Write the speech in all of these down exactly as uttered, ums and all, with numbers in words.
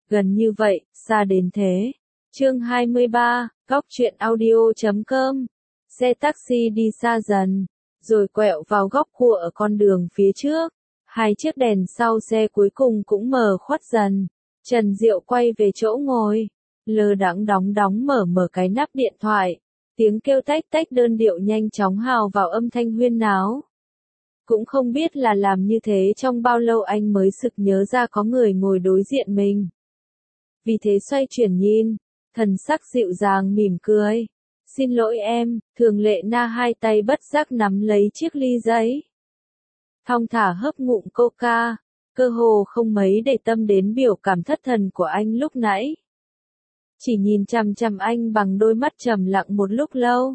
gần như vậy, xa đến thế. Chương hai mươi ba, góc truyện audio chấm com. Xe taxi đi xa dần, rồi quẹo vào góc cua ở con đường phía trước. Hai chiếc đèn sau xe cuối cùng cũng mờ khuất dần. Trần Diệu quay về chỗ ngồi, lơ đãng đóng đóng mở mở cái nắp điện thoại. Tiếng kêu tách tách đơn điệu nhanh chóng hào vào âm thanh huyên náo. Cũng không biết là làm như thế trong bao lâu anh mới sực nhớ ra có người ngồi đối diện mình. Vì thế xoay chuyển nhìn, thần sắc dịu dàng mỉm cười. Xin lỗi em, Thường Lệ Na hai tay bất giác nắm lấy chiếc ly giấy. Thong thả hớp ngụm coca, cơ hồ không mấy để tâm đến biểu cảm thất thần của anh lúc nãy. Chỉ nhìn chằm chằm anh bằng đôi mắt trầm lặng một lúc lâu.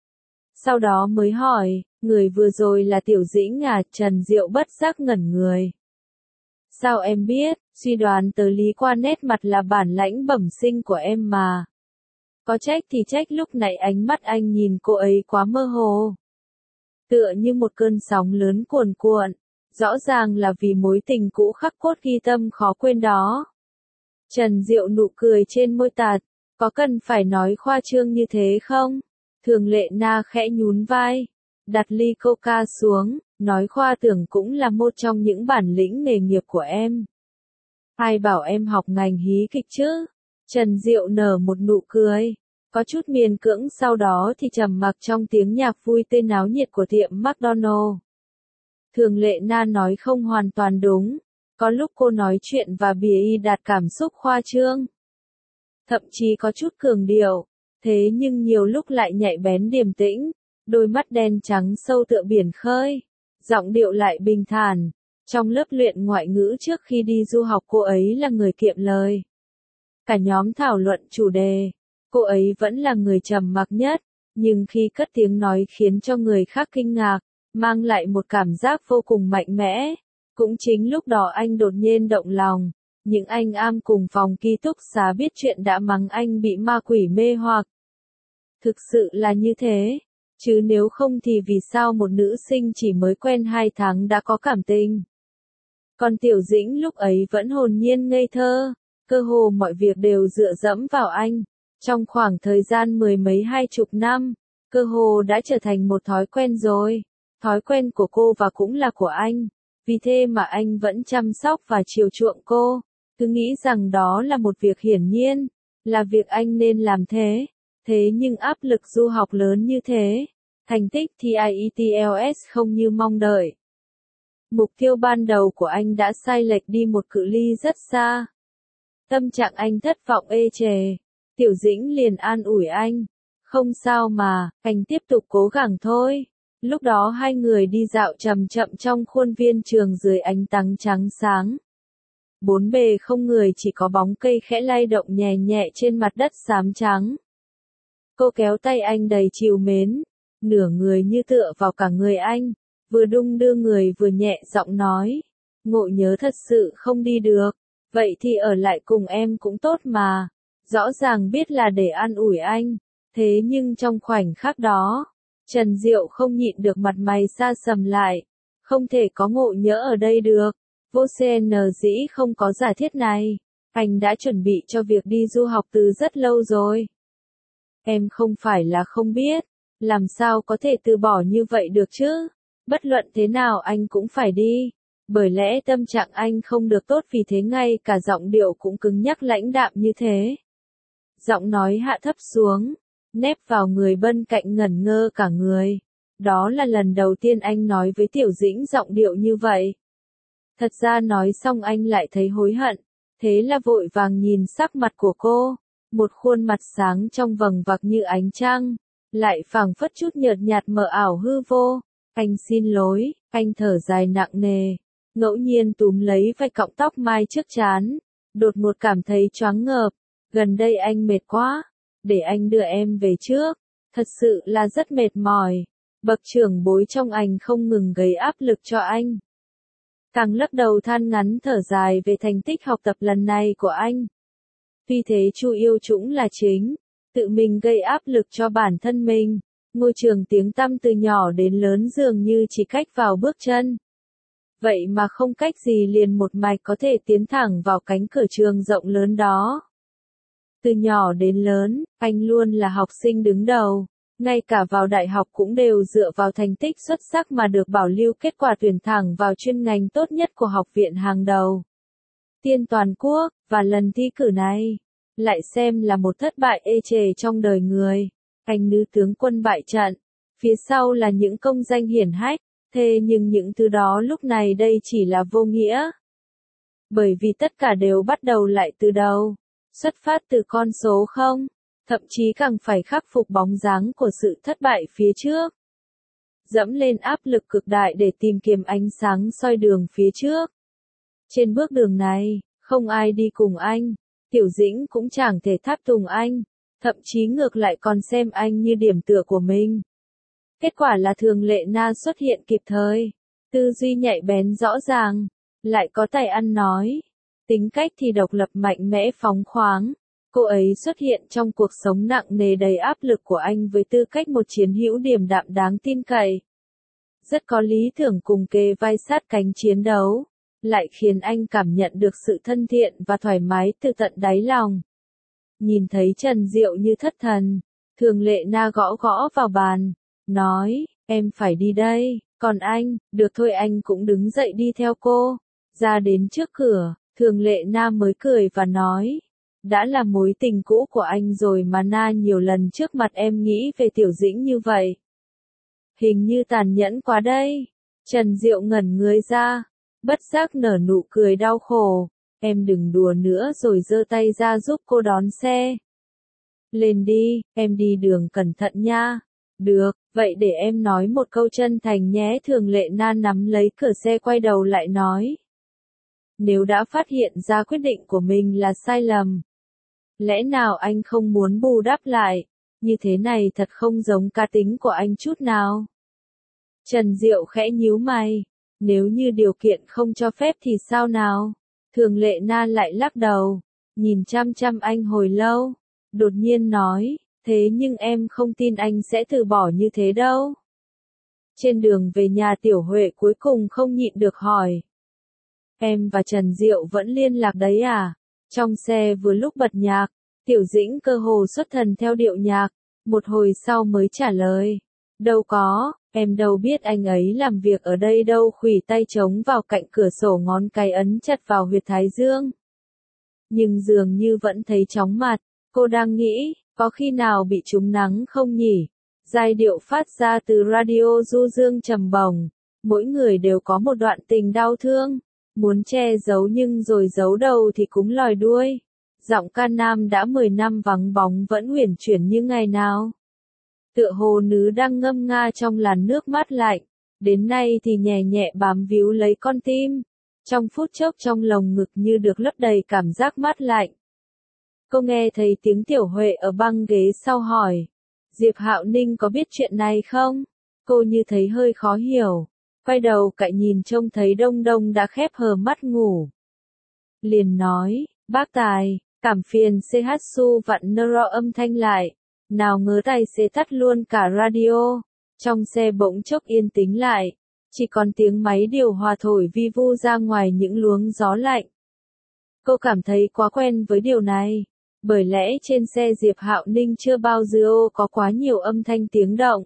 Sau đó mới hỏi, người vừa rồi là Tiểu Dĩnh à? Trần Diệu bất giác ngẩn người. Sao em biết? Suy đoán tới lý qua nét mặt là bản lãnh bẩm sinh của em mà. Có trách thì trách lúc nãy ánh mắt anh nhìn cô ấy quá mơ hồ. Tựa như một cơn sóng lớn cuồn cuộn, rõ ràng là vì mối tình cũ khắc cốt ghi tâm khó quên đó. Trần Diệu nụ cười trên môi tạt, có cần phải nói khoa trương như thế không? Thường Lệ Na khẽ nhún vai, đặt ly coca xuống, nói khoa tưởng cũng là một trong những bản lĩnh nghề nghiệp của em. Ai bảo em học ngành hí kịch chứ? Trần Diệu nở một nụ cười, có chút miền cưỡng, sau đó thì trầm mặc trong tiếng nhạc vui tươi náo nhiệt của tiệm McDonald. Thường Lệ Na nói không hoàn toàn đúng, có lúc cô nói chuyện và bịa đặt cảm xúc khoa trương. Thậm chí có chút cường điệu, thế nhưng nhiều lúc lại nhạy bén điềm tĩnh, đôi mắt đen trắng sâu tựa biển khơi, giọng điệu lại bình thản. Trong lớp luyện ngoại ngữ trước khi đi du học cô ấy là người kiệm lời. Cả nhóm thảo luận chủ đề, cô ấy vẫn là người trầm mặc nhất, nhưng khi cất tiếng nói khiến cho người khác kinh ngạc, mang lại một cảm giác vô cùng mạnh mẽ. Cũng chính lúc đó anh đột nhiên động lòng, những anh am cùng phòng ký túc xá biết chuyện đã mắng anh bị ma quỷ mê hoặc. Thực sự là như thế, chứ nếu không thì vì sao một nữ sinh chỉ mới quen hai tháng đã có cảm tình. Còn Tiểu Dĩnh lúc ấy vẫn hồn nhiên ngây thơ, cơ hồ mọi việc đều dựa dẫm vào anh. Trong khoảng thời gian mười mấy hai chục năm, cơ hồ đã trở thành một thói quen rồi. Thói quen của cô và cũng là của anh. Vì thế mà anh vẫn chăm sóc và chiều chuộng cô. Cứ nghĩ rằng đó là một việc hiển nhiên, là việc anh nên làm thế. Thế nhưng áp lực du học lớn như thế, thành tích thi ai eo ti ét không như mong đợi. Mục tiêu ban đầu của anh đã sai lệch đi một cự ly rất xa. Tâm trạng anh thất vọng ê chề. Tiểu Dĩnh liền an ủi anh. Không sao mà, anh tiếp tục cố gắng thôi. Lúc đó hai người đi dạo chậm chậm trong khuôn viên trường dưới ánh nắng trắng sáng. Bốn bề không người, chỉ có bóng cây khẽ lay động nhẹ nhẹ trên mặt đất xám trắng. Cô kéo tay anh đầy trìu mến, nửa người như tựa vào cả người anh, vừa đung đưa người vừa nhẹ giọng nói. Ngộ nhớ thật sự không đi được, vậy thì ở lại cùng em cũng tốt mà. Rõ ràng biết là để an ủi anh, thế nhưng trong khoảnh khắc đó, Trần Diệu không nhịn được mặt mày xa sầm lại. Không thể có ngộ nhỡ ở đây được, vô cn dĩ không có giả thiết này. Anh đã chuẩn bị cho việc đi du học từ rất lâu rồi. Em không phải là không biết, làm sao có thể từ bỏ như vậy được chứ? Bất luận thế nào anh cũng phải đi. Bởi lẽ tâm trạng anh không được tốt, vì thế ngay cả giọng điệu cũng cứng nhắc lãnh đạm như thế. Giọng nói hạ thấp xuống, nép vào người bên cạnh ngẩn ngơ cả người. Đó là lần đầu tiên anh nói với Tiểu Dĩnh giọng điệu như vậy. Thật ra nói xong anh lại thấy hối hận, thế là vội vàng nhìn sắc mặt của cô, một khuôn mặt sáng trong vầng vặc như ánh trăng, lại phảng phất chút nhợt nhạt mờ ảo hư vô. Anh xin lỗi, anh thở dài nặng nề, ngẫu nhiên túm lấy vài cọng tóc mai trước trán, đột ngột cảm thấy choáng ngợp. Gần đây anh mệt quá, để anh đưa em về trước, thật sự là rất mệt mỏi. Bậc trưởng bối trong anh không ngừng gây áp lực cho anh. Càng lắc đầu than ngắn thở dài về thành tích học tập lần này của anh. Vì thế Chu Yêu Trũng là chính, tự mình gây áp lực cho bản thân mình. Ngôi trường tiếng tăm từ nhỏ đến lớn dường như chỉ cách vào bước chân. vậy mà không cách gì liền một mạch có thể tiến thẳng vào cánh cửa trường rộng lớn đó. Từ nhỏ đến lớn, anh luôn là học sinh đứng đầu, ngay cả vào đại học cũng đều dựa vào thành tích xuất sắc mà được bảo lưu kết quả tuyển thẳng vào chuyên ngành tốt nhất của học viện hàng đầu. Tiên toàn quốc, và lần thi cử này, lại xem là một thất bại ê chề trong đời người. Anh nữ tướng quân bại trận, phía sau là những công danh hiển hách, thế nhưng những thứ đó lúc này đây chỉ là vô nghĩa. Bởi vì tất cả đều bắt đầu lại từ đầu, xuất phát từ con số không, thậm chí càng phải khắc phục bóng dáng của sự thất bại phía trước. Dẫm lên áp lực cực đại để tìm kiếm ánh sáng soi đường phía trước. Trên bước đường này, không ai đi cùng anh, Tiểu Dĩnh cũng chẳng thể tháp tùng anh, thậm chí ngược lại còn xem anh như điểm tựa của mình. Kết quả là Thường Lệ Na xuất hiện kịp thời, tư duy nhạy bén rõ ràng, lại có tài ăn nói, tính cách thì độc lập mạnh mẽ phóng khoáng. Cô ấy xuất hiện trong cuộc sống nặng nề đầy áp lực của anh với tư cách một chiến hữu điềm đạm đáng tin cậy. Rất có lý tưởng cùng kề vai sát cánh chiến đấu, lại khiến anh cảm nhận được sự thân thiện và thoải mái từ tận đáy lòng. Nhìn thấy Trần Diệu như thất thần, Thường Lệ Na gõ gõ vào bàn, nói, em phải đi đây, còn anh, được thôi anh cũng đứng dậy đi theo cô. Ra đến trước cửa, Thường Lệ Na mới cười và nói, đã là mối tình cũ của anh rồi mà Na nhiều lần trước mặt em nghĩ về Tiểu Dĩnh như vậy. Hình như tàn nhẫn quá đây. Trần Diệu ngẩn người ra, bất giác nở nụ cười đau khổ. Em đừng đùa nữa rồi giơ tay ra giúp cô đón xe. Lên đi, em đi đường cẩn thận nha. Được, vậy để em nói một câu chân thành nhé. Thường Lệ Na nắm lấy cửa xe quay đầu lại nói. Nếu đã phát hiện ra quyết định của mình là sai lầm, lẽ nào anh không muốn bù đắp lại? Như thế này thật không giống cá tính của anh chút nào. Trần Diệu khẽ nhíu mày. Nếu như điều kiện không cho phép thì sao nào? Thường Lệ Na lại lắc đầu, nhìn chăm chăm anh hồi lâu, đột nhiên nói, thế nhưng em không tin anh sẽ từ bỏ như thế đâu. Trên đường về nhà Tiểu Huệ cuối cùng không nhịn được hỏi. Em và Trần Diệu vẫn liên lạc đấy à? Trong xe vừa lúc bật nhạc, Tiểu Dĩnh cơ hồ xuất thần theo điệu nhạc, một hồi sau mới trả lời. Đâu có, em đâu biết anh ấy làm việc ở đây đâu. Khuỷu tay chống vào cạnh cửa sổ, ngón cái ấn chặt vào huyệt thái dương. Nhưng dường như vẫn thấy chóng mặt, cô đang nghĩ, có khi nào bị trúng nắng không nhỉ? Giai điệu phát ra từ radio du dương trầm bổng, mỗi người đều có một đoạn tình đau thương, muốn che giấu nhưng rồi giấu đầu thì cũng lòi đuôi. Giọng ca nam đã mười năm vắng bóng vẫn uyển chuyển như ngày nào. Tựa hồ nữ đang ngâm nga trong làn nước mát lạnh, đến nay thì nhẹ nhẹ bám víu lấy con tim. Trong phút chốc trong lồng ngực như được lấp đầy cảm giác mát lạnh. Cô nghe thấy tiếng Tiểu Huệ ở băng ghế sau hỏi. Diệp Hạo Ninh có biết chuyện này không? Cô như thấy hơi khó hiểu. Quay đầu cậy nhìn trông thấy Đông Đông đã khép hờ mắt ngủ. Liền nói, bác Tài, cảm phiền Sehatsu vặn neuro âm thanh lại. Nào ngớ tài xế tắt luôn cả radio. Trong xe bỗng chốc yên tĩnh lại. Chỉ còn tiếng máy điều hòa thổi vi vu ra ngoài những luồng gió lạnh. Cô cảm thấy quá quen với điều này. Bởi lẽ trên xe Diệp Hạo Ninh chưa bao giờ có quá nhiều âm thanh tiếng động.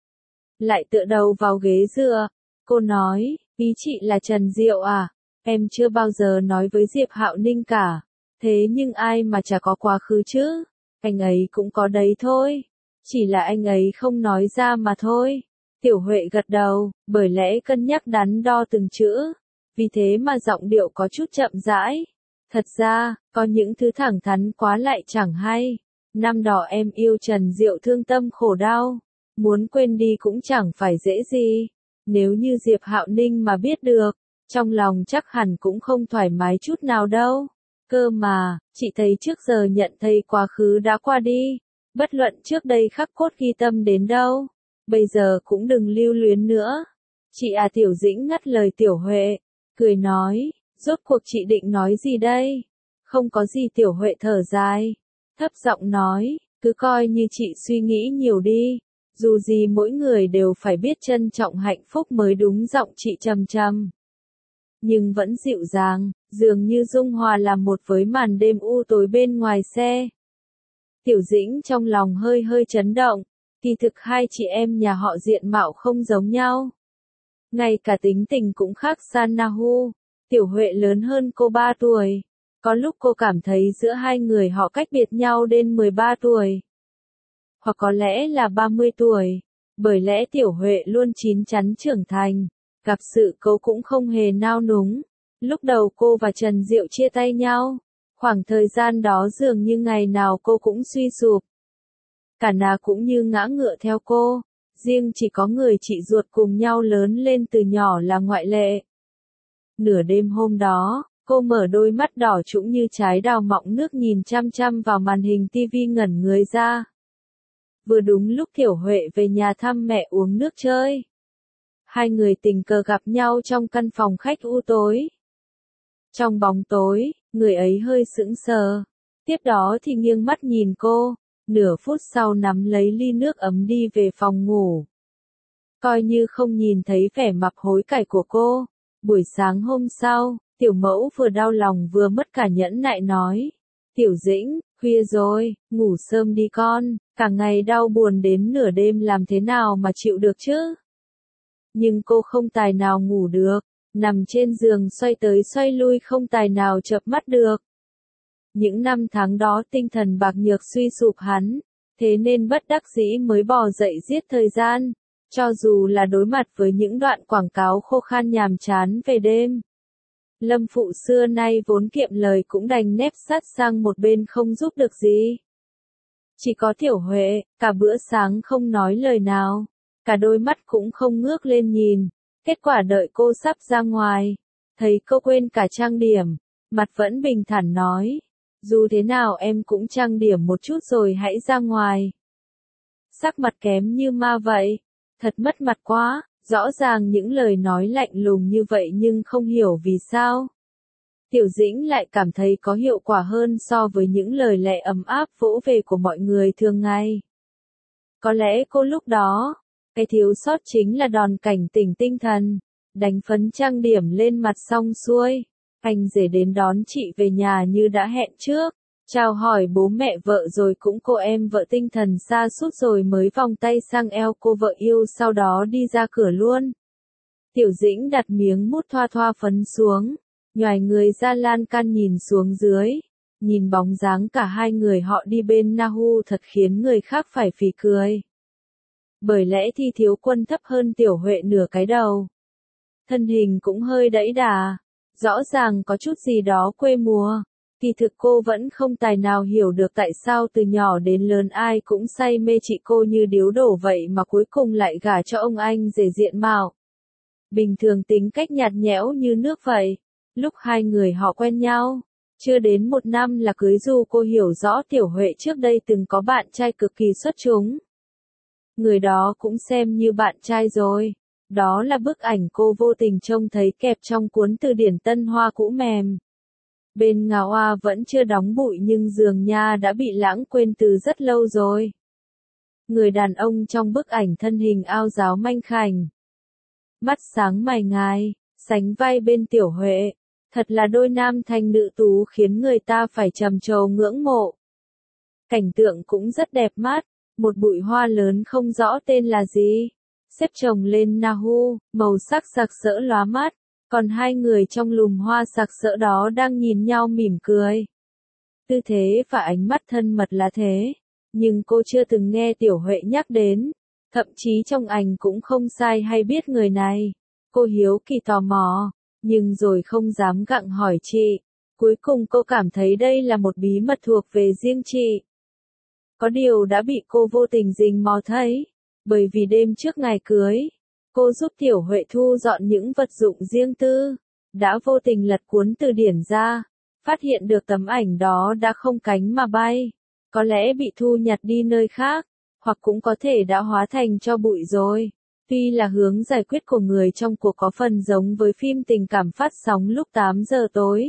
Lại tựa đầu vào ghế dựa. Cô nói, ý chị là Trần Diệu à? Em chưa bao giờ nói với Diệp Hạo Ninh cả. Thế nhưng ai mà chả có quá khứ chứ? Anh ấy cũng có đấy thôi. Chỉ là anh ấy không nói ra mà thôi. Tiểu Huệ gật đầu, bởi lẽ cân nhắc đắn đo từng chữ. Vì thế mà giọng điệu có chút chậm rãi. Thật ra, có những thứ thẳng thắn quá lại chẳng hay. Năm đó em yêu Trần Diệu thương tâm khổ đau. Muốn quên đi cũng chẳng phải dễ gì. Nếu như Diệp Hạo Ninh mà biết được, trong lòng chắc hẳn cũng không thoải mái chút nào đâu. Cơ mà, chị thấy trước giờ nhận thấy quá khứ đã qua đi. Bất luận trước đây khắc cốt ghi tâm đến đâu. Bây giờ cũng đừng lưu luyến nữa. Chị à, Tiểu Dĩnh ngắt lời Tiểu Huệ, cười nói, rốt cuộc chị định nói gì đây? Không có gì. Tiểu Huệ thở dài, thấp giọng nói, cứ coi như chị suy nghĩ nhiều đi. Dù gì mỗi người đều phải biết trân trọng hạnh phúc mới đúng. Giọng chị trầm trầm. nhưng vẫn dịu dàng, dường như dung hòa làm một với màn đêm u tối bên ngoài xe. Tiểu Dĩnh trong lòng hơi hơi chấn động, kỳ thực hai chị em nhà họ diện mạo không giống nhau. Ngay cả tính tình cũng khác xa Nahu, Tiểu Huệ lớn hơn cô ba tuổi. Có lúc cô cảm thấy giữa hai người họ cách biệt nhau đến mười ba tuổi. Hoặc có lẽ là ba mươi tuổi, bởi lẽ Tiểu Huệ luôn chín chắn trưởng thành, gặp sự cố cũng không hề nao núng. Lúc đầu cô và Trần Diệu chia tay nhau, khoảng thời gian đó dường như ngày nào cô cũng suy sụp. Cả nhà cũng như ngã ngựa theo cô, riêng chỉ có người chị ruột cùng nhau lớn lên từ nhỏ là ngoại lệ. Nửa đêm hôm đó, cô mở đôi mắt đỏ trũng như trái đào mọng nước nhìn chăm chăm vào màn hình tivi ngẩn người ra. Vừa đúng lúc Tiểu Huệ về nhà thăm mẹ uống nước chơi. Hai người tình cờ gặp nhau trong căn phòng khách u tối. Trong bóng tối, người ấy hơi sững sờ. Tiếp đó thì nghiêng mắt nhìn cô, nửa phút sau nắm lấy ly nước ấm đi về phòng ngủ. Coi như không nhìn thấy vẻ mặt hối cải của cô. Buổi sáng hôm sau, Tiểu Mẫu vừa đau lòng vừa mất cả nhẫn nại nói. Tiểu Dĩnh, khuya rồi, ngủ sớm đi con, cả ngày đau buồn đến nửa đêm làm thế nào mà chịu được chứ? Nhưng cô không tài nào ngủ được, nằm trên giường xoay tới xoay lui không tài nào chợp mắt được. Những năm tháng đó tinh thần bạc nhược suy sụp hắn, thế nên bất đắc dĩ mới bò dậy giết thời gian, cho dù là đối mặt với những đoạn quảng cáo khô khan nhàm chán về đêm. Lâm Phụ xưa nay vốn kiệm lời cũng đành nép sát sang một bên không giúp được gì. Chỉ có Tiểu Huệ, cả bữa sáng không nói lời nào, cả đôi mắt cũng không ngước lên nhìn. Kết quả đợi cô sắp ra ngoài, thấy cô quên cả trang điểm, mặt vẫn bình thản nói, dù thế nào em cũng trang điểm một chút rồi hãy ra ngoài. Sắc mặt kém như ma vậy, thật mất mặt quá, rõ ràng những lời nói lạnh lùng như vậy nhưng không hiểu vì sao. Tiểu Dĩnh lại cảm thấy có hiệu quả hơn so với những lời lẽ ấm áp vỗ về của mọi người thường ngày. Có lẽ cô lúc đó, cái thiếu sót chính là đòn cảnh tỉnh tinh thần, đánh phấn trang điểm lên mặt xong xuôi. Anh rể đến đón chị về nhà như đã hẹn trước, chào hỏi bố mẹ vợ rồi cũng cô em vợ tinh thần sa sút rồi mới vòng tay sang eo cô vợ yêu sau đó đi ra cửa luôn. Tiểu Dĩnh đặt miếng mút thoa thoa phấn xuống, nhoài người ra lan can nhìn xuống dưới, nhìn bóng dáng cả hai người họ đi bên Nahu thật khiến người khác phải phì cười. Bởi lẽ Thi Thiếu Quân thấp hơn Tiểu Huệ nửa cái đầu. Thân hình cũng hơi đẫy đà, rõ ràng có chút gì đó quê mùa. Kỳ thực cô vẫn không tài nào hiểu được tại sao từ nhỏ đến lớn ai cũng say mê chị cô như điếu đổ vậy mà cuối cùng lại gả cho ông anh rể diện mạo. Bình thường tính cách nhạt nhẽo như nước vậy. Lúc hai người họ quen nhau, chưa đến một năm là cưới dù cô hiểu rõ Tiểu Huệ trước đây từng có bạn trai cực kỳ xuất chúng. Người đó cũng xem như bạn trai rồi. Đó là bức ảnh cô vô tình trông thấy kẹp trong cuốn từ điển Tân Hoa cũ mềm. Bên ngà hoa vẫn chưa đóng bụi nhưng dường nha đã bị lãng quên từ rất lâu rồi. Người đàn ông trong bức ảnh thân hình ao ráo manh khảnh. Mắt sáng mày ngài, sánh vai bên Tiểu Huệ. Thật là đôi nam thanh nữ tú khiến người ta phải trầm trồ ngưỡng mộ. Cảnh tượng cũng rất đẹp mắt, một bụi hoa lớn không rõ tên là gì. Xếp chồng lên Nahu, màu sắc sặc sỡ lóa mắt, còn hai người trong lùm hoa sặc sỡ đó đang nhìn nhau mỉm cười. Tư thế và ánh mắt thân mật là thế, nhưng cô chưa từng nghe Tiểu Huệ nhắc đến, thậm chí trong ảnh cũng không sai hay biết người này. Cô hiếu kỳ tò mò, nhưng rồi không dám gặng hỏi chị. Cuối cùng cô cảm thấy đây là một bí mật thuộc về riêng chị. Có điều đã bị cô vô tình rình mò thấy. Bởi vì đêm trước ngày cưới, cô giúp Tiểu Huệ thu dọn những vật dụng riêng tư, đã vô tình lật cuốn từ điển ra, phát hiện được tấm ảnh đó đã không cánh mà bay, có lẽ bị thu nhặt đi nơi khác, hoặc cũng có thể đã hóa thành tro bụi rồi. Tuy là hướng giải quyết của người trong cuộc có phần giống với phim tình cảm phát sóng lúc tám giờ tối.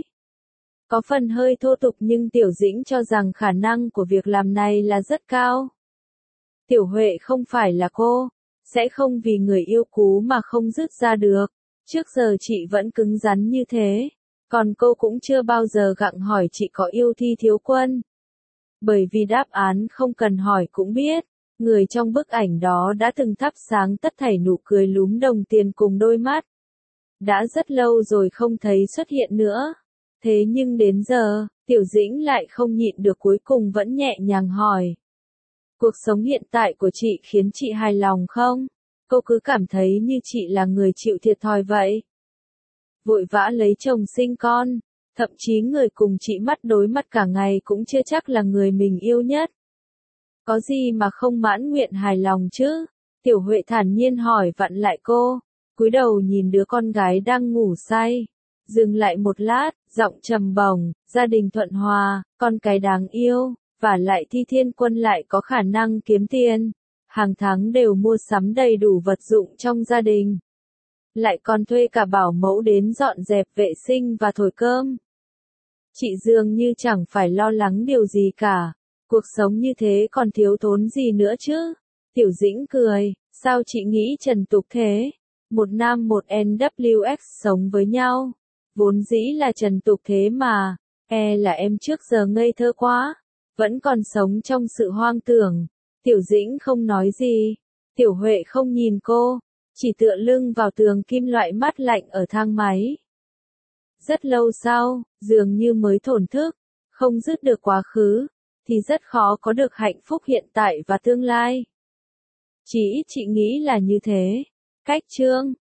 Có phần hơi thô tục nhưng Tiểu Dĩnh cho rằng khả năng của việc làm này là rất cao. Tiểu Huệ không phải là cô, sẽ không vì người yêu cú mà không dứt ra được, Trước giờ chị vẫn cứng rắn như thế, còn cô cũng chưa bao giờ gặng hỏi chị có yêu Thi Thiếu Quân. Bởi vì đáp án không cần hỏi cũng biết, người trong bức ảnh đó đã từng thắp sáng tất thảy nụ cười lúm đồng tiền cùng đôi mắt. Đã rất lâu rồi không thấy xuất hiện nữa. Thế nhưng đến giờ, Tiểu Dĩnh lại không nhịn được cuối cùng vẫn nhẹ nhàng hỏi. Cuộc sống hiện tại của chị khiến chị hài lòng không? Cô cứ cảm thấy như chị là người chịu thiệt thòi vậy. Vội vã lấy chồng sinh con, thậm chí người cùng chị mắt đối mắt cả ngày cũng chưa chắc là người mình yêu nhất. Có gì mà không mãn nguyện hài lòng chứ? Tiểu Huệ thản nhiên hỏi vặn lại cô, cúi đầu nhìn đứa con gái đang ngủ say. Dừng lại một lát, giọng trầm bổng, gia đình thuận hòa, con cái đáng yêu, và lại Thi Thiên Quân lại có khả năng kiếm tiền. Hàng tháng đều mua sắm đầy đủ vật dụng trong gia đình. Lại còn thuê cả bảo mẫu đến dọn dẹp vệ sinh và thổi cơm. Chị dường như chẳng phải lo lắng điều gì cả. Cuộc sống như thế còn thiếu thốn gì nữa chứ? Tiểu Dĩnh cười, sao chị nghĩ trần tục thế? Một nam một en vê kép sống với nhau. Vốn dĩ là trần tục thế mà. E là em trước giờ ngây thơ quá. Vẫn còn sống trong sự hoang tưởng. Tiểu Dĩnh không nói gì. Tiểu Huệ không nhìn cô, chỉ tựa lưng vào tường kim loại mát lạnh ở thang máy. Rất lâu sau, dường như mới thổn thức, không dứt được quá khứ, thì rất khó có được hạnh phúc hiện tại và tương lai. Chỉ ít chị nghĩ là như thế. Cách chương